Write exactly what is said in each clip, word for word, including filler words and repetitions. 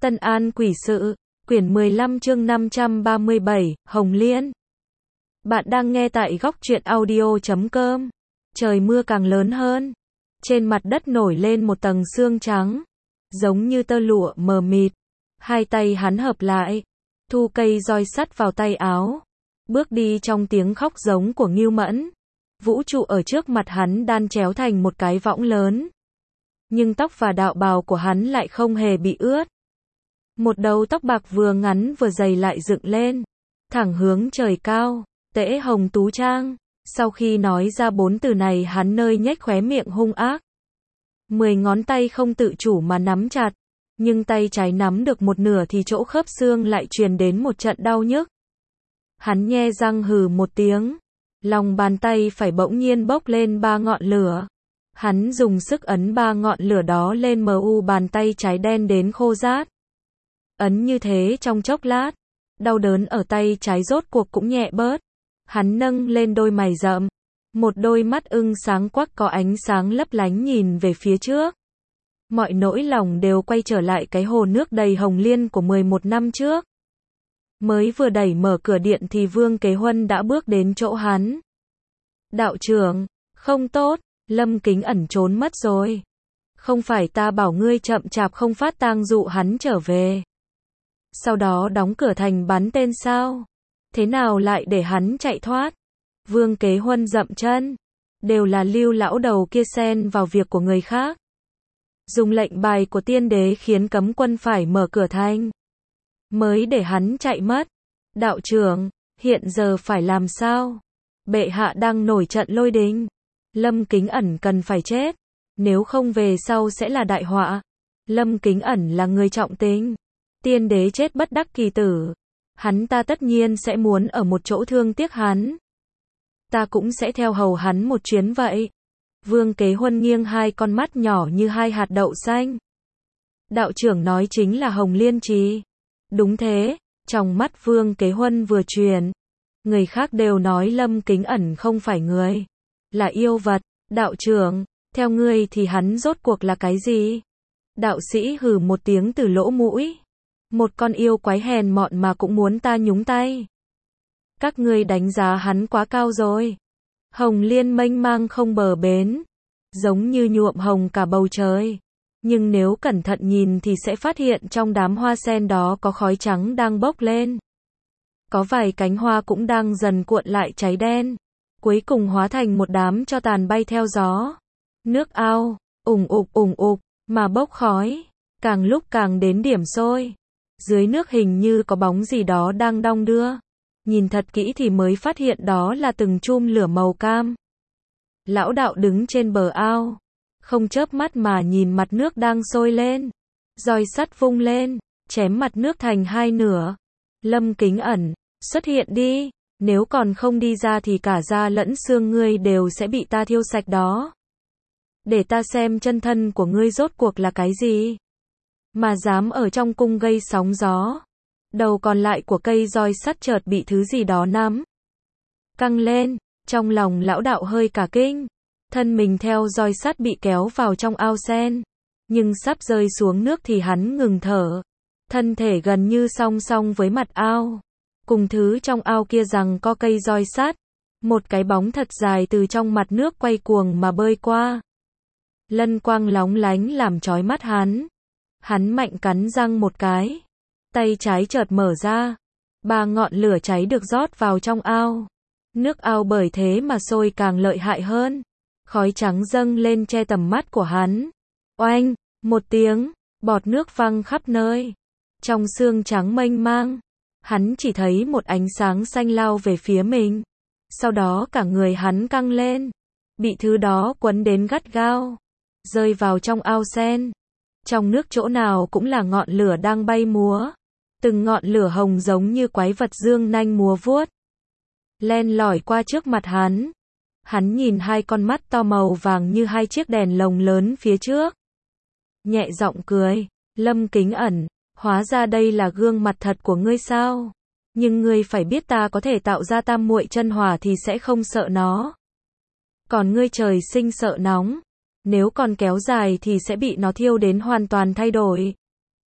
Tân An Quỷ Sự, quyển mười lăm chương năm trăm ba mươi bảy, Hồng Liên. Bạn đang nghe tại góc truyện audio chấm com. Trời mưa càng lớn hơn. Trên mặt đất nổi lên một tầng sương trắng, giống như tơ lụa mờ mịt. Hai tay hắn hợp lại, thu cây roi sắt vào tay áo, bước đi trong tiếng khóc giống của Ngưu Mẫn. Vũ trụ ở trước mặt hắn đan chéo thành một cái võng lớn. Nhưng tóc và đạo bào của hắn lại không hề bị ướt. Một đầu tóc bạc vừa ngắn vừa dày lại dựng lên, thẳng hướng trời cao, Tễ Hồng Tú Trang. Sau khi nói ra bốn từ này hắn nơi nhếch khóe miệng hung ác. Mười ngón tay không tự chủ mà nắm chặt, nhưng tay trái nắm được một nửa thì chỗ khớp xương lại truyền đến một trận đau nhức. Hắn nhe răng hừ một tiếng, lòng bàn tay phải bỗng nhiên bốc lên ba ngọn lửa. Hắn dùng sức ấn ba ngọn lửa đó lên mờ u bàn tay trái đen đến khô rát. Ấn như thế trong chốc lát, đau đớn ở tay trái rốt cuộc cũng nhẹ bớt. Hắn nâng lên đôi mày rậm, một đôi mắt ưng sáng quắc có ánh sáng lấp lánh nhìn về phía trước. Mọi nỗi lòng đều quay trở lại cái hồ nước đầy hồng liên của mười một năm trước. Mới vừa đẩy mở cửa điện thì Vương Kế Huân đã bước đến chỗ hắn. Đạo trưởng, không tốt, Lâm Kính Ẩn trốn mất rồi. Không phải ta bảo ngươi chậm chạp không phát tang dụ hắn trở về, sau đó đóng cửa thành bắn tên sao? Thế nào lại để hắn chạy thoát? Vương Kế Huân dậm chân. Đều là Lưu lão đầu kia xen vào việc của người khác. Dùng lệnh bài của tiên đế khiến cấm quân phải mở cửa thành, mới để hắn chạy mất. Đạo trưởng, hiện giờ phải làm sao? Bệ hạ đang nổi trận lôi đình. Lâm Kính Ẩn cần phải chết, nếu không về sau sẽ là đại họa. Lâm Kính Ẩn là người trọng tình. Tiên đế chết bất đắc kỳ tử, hắn ta tất nhiên sẽ muốn ở một chỗ thương tiếc hắn. Ta cũng sẽ theo hầu hắn một chuyến vậy. Vương Kế Huân nghiêng hai con mắt nhỏ như hai hạt đậu xanh. Đạo trưởng nói chính là Hồng Liên Trì. Đúng thế, trong mắt Vương Kế Huân vừa truyền. Người khác đều nói Lâm Kính Ẩn không phải người, là yêu vật. Đạo trưởng, theo ngươi thì hắn rốt cuộc là cái gì? Đạo sĩ hừ một tiếng từ lỗ mũi. Một con yêu quái hèn mọn mà cũng muốn ta nhúng tay. Các ngươi đánh giá hắn quá cao rồi. Hồng Liên mênh mang không bờ bến, giống như nhuộm hồng cả bầu trời. Nhưng nếu cẩn thận nhìn thì sẽ phát hiện trong đám hoa sen đó có khói trắng đang bốc lên. Có vài cánh hoa cũng đang dần cuộn lại cháy đen, cuối cùng hóa thành một đám tro tàn bay theo gió. Nước ao, ủng ục ủng ục, mà bốc khói, càng lúc càng đến điểm sôi. Dưới nước hình như có bóng gì đó đang đong đưa. Nhìn thật kỹ thì mới phát hiện đó là từng chum lửa màu cam. Lão đạo đứng trên bờ ao, không chớp mắt mà nhìn mặt nước đang sôi lên. Roi sắt vung lên, chém mặt nước thành hai nửa. Lâm Kính Ẩn, xuất hiện đi, nếu còn không đi ra thì cả da lẫn xương ngươi đều sẽ bị ta thiêu sạch đó. Để ta xem chân thân của ngươi rốt cuộc là cái gì, mà dám ở trong cung gây sóng gió. Đầu còn lại của cây roi sắt chợt bị thứ gì đó nắm căng lên, trong lòng lão đạo hơi cả kinh. Thân mình theo roi sắt bị kéo vào trong ao sen, nhưng sắp rơi xuống nước thì hắn ngừng thở. Thân thể gần như song song với mặt ao, cùng thứ trong ao kia rằng có cây roi sắt. Một cái bóng thật dài từ trong mặt nước quay cuồng mà bơi qua. Lân quang lóng lánh làm chói mắt hắn. Hắn mạnh cắn răng một cái, tay trái chợt mở ra, ba ngọn lửa cháy được rót vào trong ao. Nước ao bởi thế mà sôi càng lợi hại hơn. Khói trắng dâng lên che tầm mắt của hắn. Oanh, một tiếng, bọt nước văng khắp nơi. Trong sương trắng mênh mang, hắn chỉ thấy một ánh sáng xanh lao về phía mình. Sau đó cả người hắn căng lên, bị thứ đó quấn đến gắt gao, rơi vào trong ao sen. Trong nước chỗ nào cũng là ngọn lửa đang bay múa. Từng ngọn lửa hồng giống như quái vật dương nanh múa vuốt, len lỏi qua trước mặt hắn. Hắn nhìn hai con mắt to màu vàng như hai chiếc đèn lồng lớn phía trước. Nhẹ giọng cười, Lâm Kính Ẩn, hóa ra đây là gương mặt thật của ngươi sao? Nhưng ngươi phải biết ta có thể tạo ra tam muội chân hỏa thì sẽ không sợ nó. Còn ngươi trời sinh sợ nóng, nếu còn kéo dài thì sẽ bị nó thiêu đến hoàn toàn thay đổi.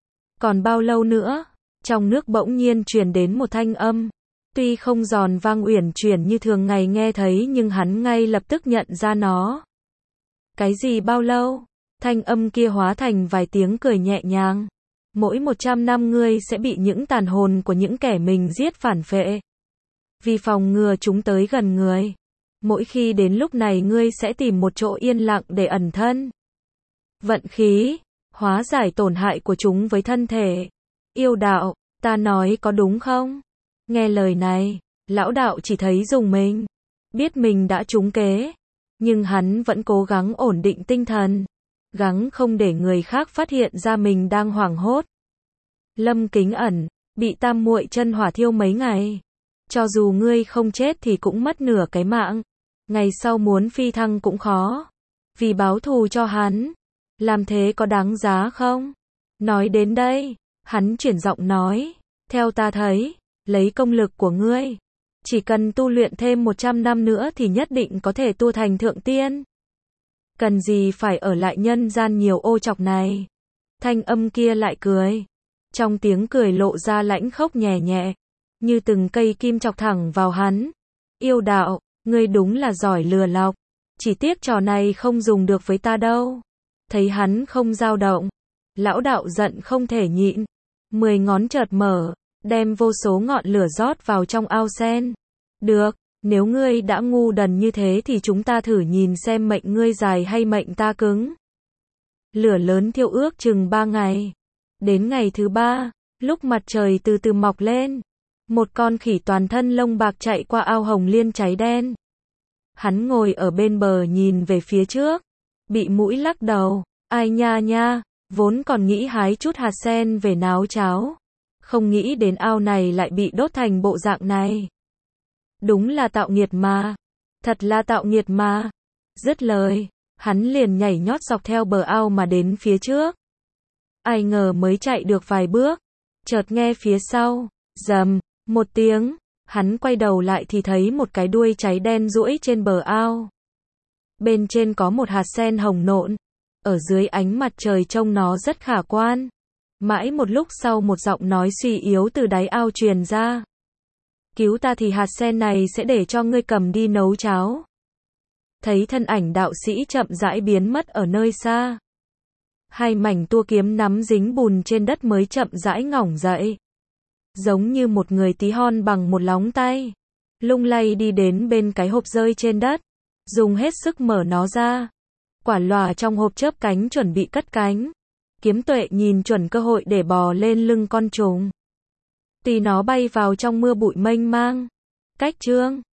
Còn bao lâu nữa? Trong nước bỗng nhiên truyền đến một thanh âm. Tuy không giòn vang uyển chuyển như thường ngày nghe thấy nhưng hắn ngay lập tức nhận ra nó. Cái gì bao lâu? Thanh âm kia hóa thành vài tiếng cười nhẹ nhàng. Mỗi một trăm năm ngươi sẽ bị những tàn hồn của những kẻ mình giết phản phệ. Vì phòng ngừa chúng tới gần người. Mỗi khi đến lúc này ngươi sẽ tìm một chỗ yên lặng để ẩn thân. Vận khí, hóa giải tổn hại của chúng với thân thể. Yêu đạo, ta nói có đúng không? Nghe lời này, lão đạo chỉ thấy rùng mình. Biết mình đã trúng kế. Nhưng hắn vẫn cố gắng ổn định tinh thần. Gắng không để người khác phát hiện ra mình đang hoảng hốt. Lâm Kính Ẩn, bị tam muội chân hỏa thiêu mấy ngày. Cho dù ngươi không chết thì cũng mất nửa cái mạng. Ngày sau muốn phi thăng cũng khó. Vì báo thù cho hắn. Làm thế có đáng giá không? Nói đến đây, hắn chuyển giọng nói. Theo ta thấy, lấy công lực của ngươi. Chỉ cần tu luyện thêm một trăm năm nữa thì nhất định có thể tu thành thượng tiên. Cần gì phải ở lại nhân gian nhiều ô trọc này. Thanh âm kia lại cười. Trong tiếng cười lộ ra lãnh khốc nhẹ nhẹ. Như từng cây kim chọc thẳng vào hắn. Yêu đạo, ngươi đúng là giỏi lừa lọc. Chỉ tiếc trò này không dùng được với ta đâu. Thấy hắn không dao động. Lão đạo giận không thể nhịn. Mười ngón chợt mở. Đem vô số ngọn lửa rót vào trong ao sen. Được, nếu ngươi đã ngu đần như thế thì chúng ta thử nhìn xem mệnh ngươi dài hay mệnh ta cứng. Lửa lớn thiêu ước chừng ba ngày. Đến ngày thứ ba, lúc mặt trời từ từ mọc lên, một con khỉ toàn thân lông bạc chạy qua ao hồng liên cháy đen. Hắn ngồi ở bên bờ nhìn về phía trước, bị mũi lắc đầu, ai nha nha, vốn còn nghĩ hái chút hạt sen về nấu cháo. Không nghĩ đến ao này lại bị đốt thành bộ dạng này. Đúng là tạo nghiệt mà. Thật là tạo nghiệt mà. Dứt lời, hắn liền nhảy nhót dọc theo bờ ao mà đến phía trước. Ai ngờ mới chạy được vài bước, chợt nghe phía sau, rầm, một tiếng, hắn quay đầu lại thì thấy một cái đuôi cháy đen duỗi trên bờ ao. Bên trên có một hạt sen hồng nộn, ở dưới ánh mặt trời trông nó rất khả quan. Mãi một lúc sau một giọng nói suy yếu từ đáy ao truyền ra. Cứu ta thì hạt sen này sẽ để cho ngươi cầm đi nấu cháo. Thấy thân ảnh đạo sĩ chậm rãi biến mất ở nơi xa. Hai mảnh tua kiếm nắm dính bùn trên đất mới chậm rãi ngỏng dậy. Giống như một người tí hon bằng một lóng tay. Lung lay đi đến bên cái hộp rơi trên đất. Dùng hết sức mở nó ra. Quả lòa trong hộp chớp cánh chuẩn bị cất cánh. Kiếm Tuệ nhìn chuẩn cơ hội để bò lên lưng con trùng. Tuy nó bay vào trong mưa bụi mênh mang. Cách chương